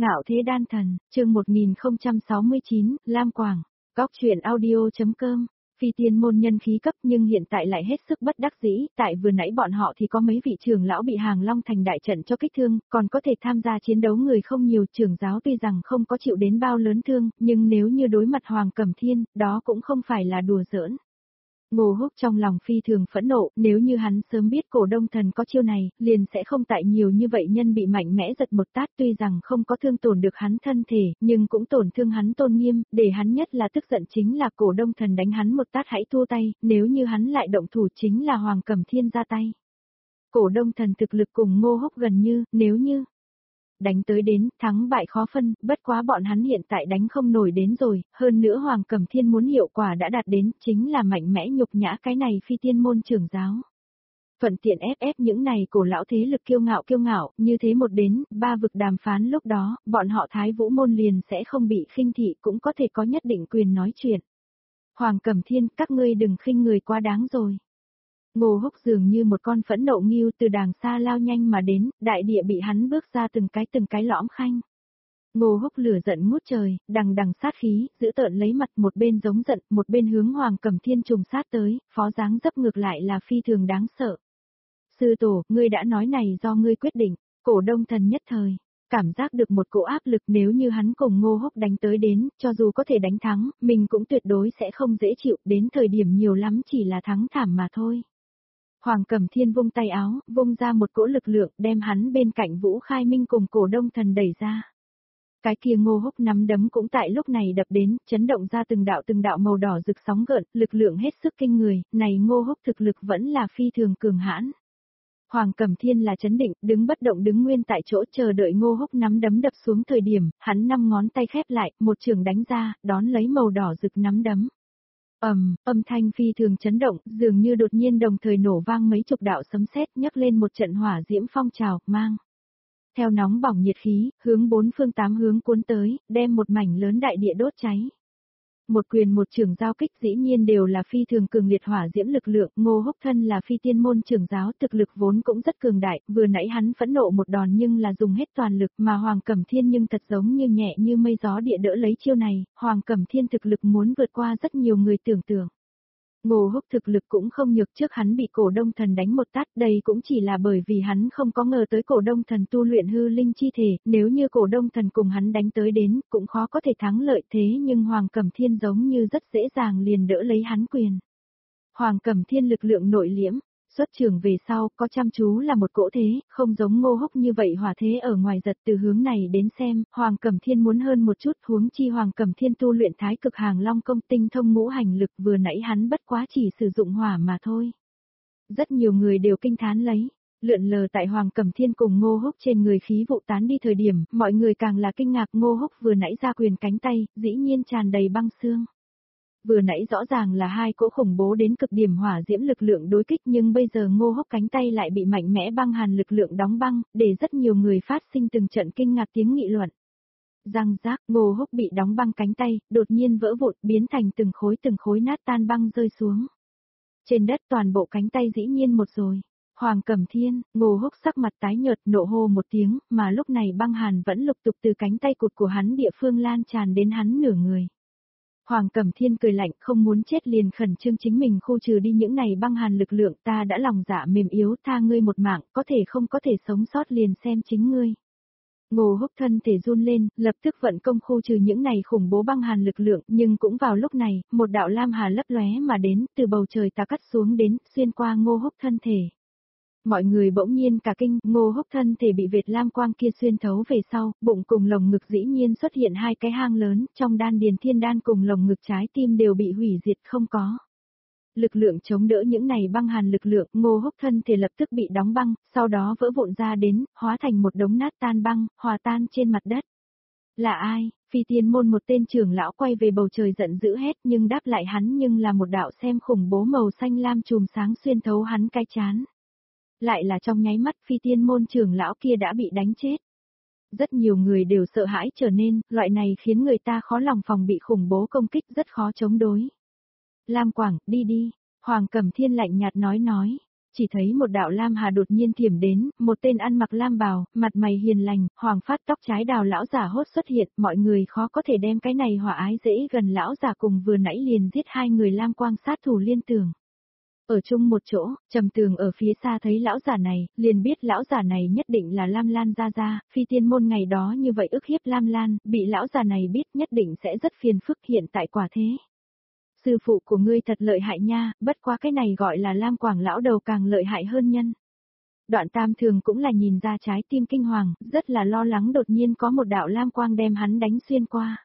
Ngạo Thế Đan Thần, chương 1069, Lam Quảng, góc truyện audio.com. Phi tiên môn nhân khí cấp nhưng hiện tại lại hết sức bất đắc dĩ, tại vừa nãy bọn họ thì có mấy vị trưởng lão bị Hàng Long Thành đại trận cho kích thương, còn có thể tham gia chiến đấu người không nhiều, trưởng giáo tuy rằng không có chịu đến bao lớn thương, nhưng nếu như đối mặt Hoàng Cẩm Thiên, đó cũng không phải là đùa giỡn. Ngô Húc trong lòng phi thường phẫn nộ, nếu như hắn sớm biết Cổ Đông Thần có chiêu này, liền sẽ không tại nhiều như vậy nhân bị mạnh mẽ giật một tát, tuy rằng không có thương tổn được hắn thân thể, nhưng cũng tổn thương hắn tôn nghiêm, để hắn nhất là tức giận chính là Cổ Đông Thần đánh hắn một tát hãy thua tay, nếu như hắn lại động thủ chính là Hoàng Cẩm Thiên ra tay. Cổ Đông Thần thực lực cùng Ngô Húc gần như, nếu như đánh tới đến, thắng bại khó phân, bất quá bọn hắn hiện tại đánh không nổi đến rồi, hơn nữa Hoàng Cẩm Thiên muốn hiệu quả đã đạt đến, chính là mạnh mẽ nhục nhã cái này phi tiên môn trưởng giáo. Thuận tiện ép những này cổ lão thế lực kiêu ngạo, như thế một đến, ba vực đàm phán lúc đó, bọn họ Thái Vũ môn liền sẽ không bị khinh thị cũng có thể có nhất định quyền nói chuyện. Hoàng Cẩm Thiên, các ngươi đừng khinh người quá đáng rồi. Ngô Húc dường như một con phẫn nộ nghêu từ đàng xa lao nhanh mà đến, đại địa bị hắn bước ra từng cái lõm khanh. Ngô Húc lửa giận ngút trời, đằng sát khí, giữ tợn lấy mặt, một bên giống giận, một bên hướng Hoàng Cẩm Thiên trùng sát tới, phó dáng dấp ngược lại là phi thường đáng sợ. Sư tổ, ngươi đã nói này do ngươi quyết định. Cổ Đông Thần nhất thời cảm giác được một cỗ áp lực, nếu như hắn cùng Ngô Húc đánh tới đến, cho dù có thể đánh thắng, mình cũng tuyệt đối sẽ không dễ chịu, đến thời điểm nhiều lắm chỉ là thắng thảm mà thôi. Hoàng Cẩm Thiên vung tay áo, vung ra một cỗ lực lượng, đem hắn bên cạnh Vũ Khai Minh cùng Cổ Đông Thần đẩy ra. Cái kia Ngô Húc nắm đấm cũng tại lúc này đập đến, chấn động ra từng đạo màu đỏ rực sóng gợn, lực lượng hết sức kinh người, này Ngô Húc thực lực vẫn là phi thường cường hãn. Hoàng Cẩm Thiên là chấn định, đứng bất động đứng nguyên tại chỗ chờ đợi Ngô Húc nắm đấm đập xuống thời điểm, hắn 5 ngón tay khép lại, một trường đánh ra, đón lấy màu đỏ rực nắm đấm. Âm thanh phi thường chấn động, dường như đột nhiên đồng thời nổ vang mấy chục đạo sấm sét, nhấc lên một trận hỏa diễm phong trào, mang theo nóng bỏng nhiệt khí, hướng bốn phương tám hướng cuốn tới, đem một mảnh lớn đại địa đốt cháy. Một quyền một trưởng giao kích dĩ nhiên đều là phi thường cường liệt hỏa diễm lực lượng, Ngô Húc thân là phi tiên môn trưởng giáo, thực lực vốn cũng rất cường đại, vừa nãy hắn phẫn nộ một đòn nhưng là dùng hết toàn lực, mà Hoàng Cẩm Thiên nhưng thật giống như nhẹ như mây gió địa đỡ lấy chiêu này, Hoàng Cẩm Thiên thực lực muốn vượt qua rất nhiều người tưởng tượng. Ngô Húc thực lực cũng không nhược, trước hắn bị Cổ Đông Thần đánh một tát, đây cũng chỉ là bởi vì hắn không có ngờ tới Cổ Đông Thần tu luyện hư linh chi thể, nếu như Cổ Đông Thần cùng hắn đánh tới đến, cũng khó có thể thắng lợi, thế nhưng Hoàng Cẩm Thiên giống như rất dễ dàng liền đỡ lấy hắn quyền. Hoàng Cẩm Thiên lực lượng nội liễm, xuất trường về sau, có chăm chú là một cỗ thế, không giống Ngô Húc như vậy hỏa thế ở ngoài giật. Từ hướng này đến xem, Hoàng Cẩm Thiên muốn hơn một chút, huống chi Hoàng Cẩm Thiên tu luyện Thái Cực Hàng Long công tinh thông ngũ hành lực, vừa nãy hắn bất quá chỉ sử dụng hỏa mà thôi. Rất nhiều người đều kinh thán lấy, lượn lờ tại Hoàng Cẩm Thiên cùng Ngô Húc trên người khí vụ tán đi thời điểm, mọi người càng là kinh ngạc, Ngô Húc vừa nãy ra quyền cánh tay, dĩ nhiên tràn đầy băng xương. Vừa nãy rõ ràng là hai cỗ khủng bố đến cực điểm hỏa diễm lực lượng đối kích, nhưng bây giờ Ngô Húc cánh tay lại bị mạnh mẽ băng hàn lực lượng đóng băng, để rất nhiều người phát sinh từng trận kinh ngạc tiếng nghị luận. Răng rác, Ngô Húc bị đóng băng cánh tay, đột nhiên vỡ vụn, biến thành từng khối nát tan băng rơi xuống. Trên đất toàn bộ cánh tay dĩ nhiên một rồi. Hoàng Cẩm Thiên, Ngô Húc sắc mặt tái nhợt, nộ hô một tiếng, mà lúc này băng hàn vẫn lục tục từ cánh tay cụt của hắn địa phương lan tràn đến hắn nửa người. Hoàng Cẩm Thiên cười lạnh, không muốn chết liền khẩn trương chính mình khu trừ đi những này băng hàn lực lượng, ta đã lòng dạ mềm yếu, tha ngươi một mạng, có thể không có thể sống sót liền xem chính ngươi. Ngô Húc thân thể run lên, lập tức vận công khu trừ những này khủng bố băng hàn lực lượng, nhưng cũng vào lúc này, một đạo lam hà lấp lóe mà đến, từ bầu trời ta cắt xuống đến, xuyên qua Ngô Húc thân thể. Mọi người bỗng nhiên cả kinh, Ngô Húc thân thể bị vệt lam quang kia xuyên thấu về sau, bụng cùng lồng ngực dĩ nhiên xuất hiện hai cái hang lớn, trong đan điền thiên đan cùng lồng ngực trái tim đều bị hủy diệt không có. Lực lượng chống đỡ những này băng hàn lực lượng, Ngô Húc thân thể lập tức bị đóng băng, sau đó vỡ vụn ra đến, hóa thành một đống nát tan băng, hòa tan trên mặt đất. Là ai? Phi tiên môn một tên trưởng lão quay về bầu trời giận dữ hét, nhưng đáp lại hắn nhưng là một đạo xem khủng bố màu xanh lam chùm sáng xuyên thấu hắn cái trán. Lại là trong nháy mắt phi tiên môn trưởng lão kia đã bị đánh chết. Rất nhiều người đều sợ hãi trở nên, loại này khiến người ta khó lòng phòng bị khủng bố công kích rất khó chống đối. Lam Quảng, đi đi, Hoàng Cẩm Thiên lạnh nhạt nói. chỉ thấy một đạo lam hà đột nhiên thiểm đến, một tên ăn mặc lam bào, mặt mày hiền lành, hoàng phát tóc trái đào lão giả hốt xuất hiện, mọi người khó có thể đem cái này hỏa ái dễ gần lão giả cùng vừa nãy liền giết hai người lam quang sát thủ liên tường. Ở chung một chỗ, Trầm Tường ở phía xa thấy lão giả này, liền biết lão giả này nhất định là Lam Lan gia gia, phi tiên môn ngày đó như vậy ức hiếp Lam Lan, bị lão già này biết nhất định sẽ rất phiền phức hiện tại quả thế. Sư phụ của ngươi thật lợi hại nha, bất quá cái này gọi là Lam Quảng lão đầu càng lợi hại hơn nhân. Đoạn Tam Thường cũng là nhìn ra trái tim kinh hoàng, rất là lo lắng đột nhiên có một đạo Lam Quang đem hắn đánh xuyên qua.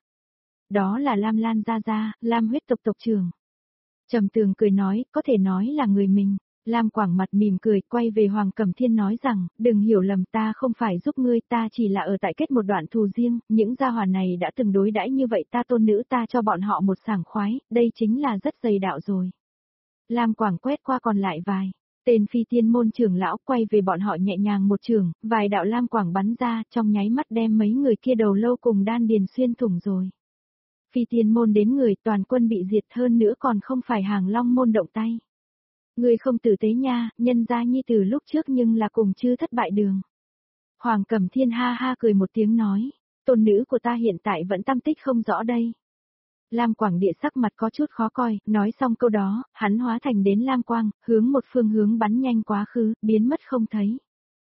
Đó là Lam Lan gia gia, Lam huyết tộc tộc trưởng. Trầm Tường cười nói, có thể nói là người mình. Lam Quảng mặt mỉm cười, quay về Hoàng Cẩm Thiên nói rằng, đừng hiểu lầm ta không phải giúp ngươi, ta chỉ là ở tại kết một đoạn thù riêng, những gia hòa này đã từng đối đãi như vậy ta tôn nữ ta cho bọn họ một sảng khoái, đây chính là rất dày đạo rồi. Lam Quảng quét qua còn lại vài. Tên phi tiên môn trưởng lão quay về bọn họ nhẹ nhàng một trường, vài đạo Lam Quảng bắn ra, trong nháy mắt đem mấy người kia đầu lâu cùng đan điền xuyên thủng rồi. Phi tiên môn đến người toàn quân bị diệt hơn nữa còn không phải Hàng Long môn động tay. Người không tử tế nha, nhân gia nhi từ lúc trước nhưng là cùng chưa thất bại đường. Hoàng Cẩm Thiên ha ha cười một tiếng nói, tôn nữ của ta hiện tại vẫn tâm tích không rõ đây. Lam Quảng Địa sắc mặt có chút khó coi, nói xong câu đó, hắn hóa thành đến Lam Quang, hướng một phương hướng bắn nhanh quá khứ, biến mất không thấy.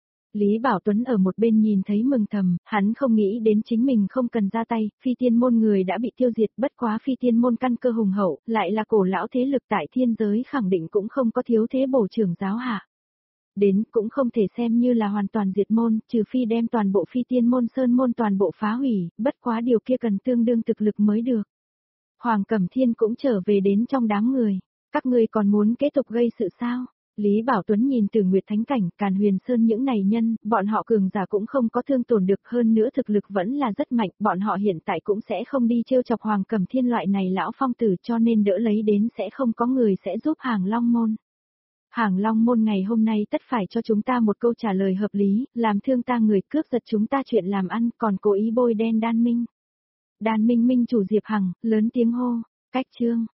Lý Bảo Tuấn ở một bên nhìn thấy mừng thầm, hắn không nghĩ đến chính mình không cần ra tay, phi tiên môn người đã bị tiêu diệt, bất quá phi tiên môn căn cơ hùng hậu, lại là cổ lão thế lực tại thiên giới khẳng định cũng không có thiếu thế bổ trưởng giáo hạ. Đến cũng không thể xem như là hoàn toàn diệt môn, trừ phi đem toàn bộ phi tiên môn sơn môn toàn bộ phá hủy, bất quá điều kia cần tương đương thực lực mới được. Hoàng Cẩm Thiên cũng trở về đến trong đám người, các ngươi còn muốn kế tục gây sự sao? Lý Bảo Tuấn nhìn từ Nguyệt Thánh Cảnh, Càn Huyền Sơn những này nhân, bọn họ cường giả cũng không có thương tổn được hơn nữa thực lực vẫn là rất mạnh, bọn họ hiện tại cũng sẽ không đi trêu chọc Hoàng Cẩm Thiên loại này lão phong tử cho nên đỡ lấy đến sẽ không có người sẽ giúp Hàng Long Môn. Hàng Long Môn ngày hôm nay tất phải cho chúng ta một câu trả lời hợp lý, làm thương ta người cướp giật chúng ta chuyện làm ăn còn cố ý bôi đen Đan Minh. Đan Minh minh chủ Diệp Hằng, lớn tiếng hô, cách chương.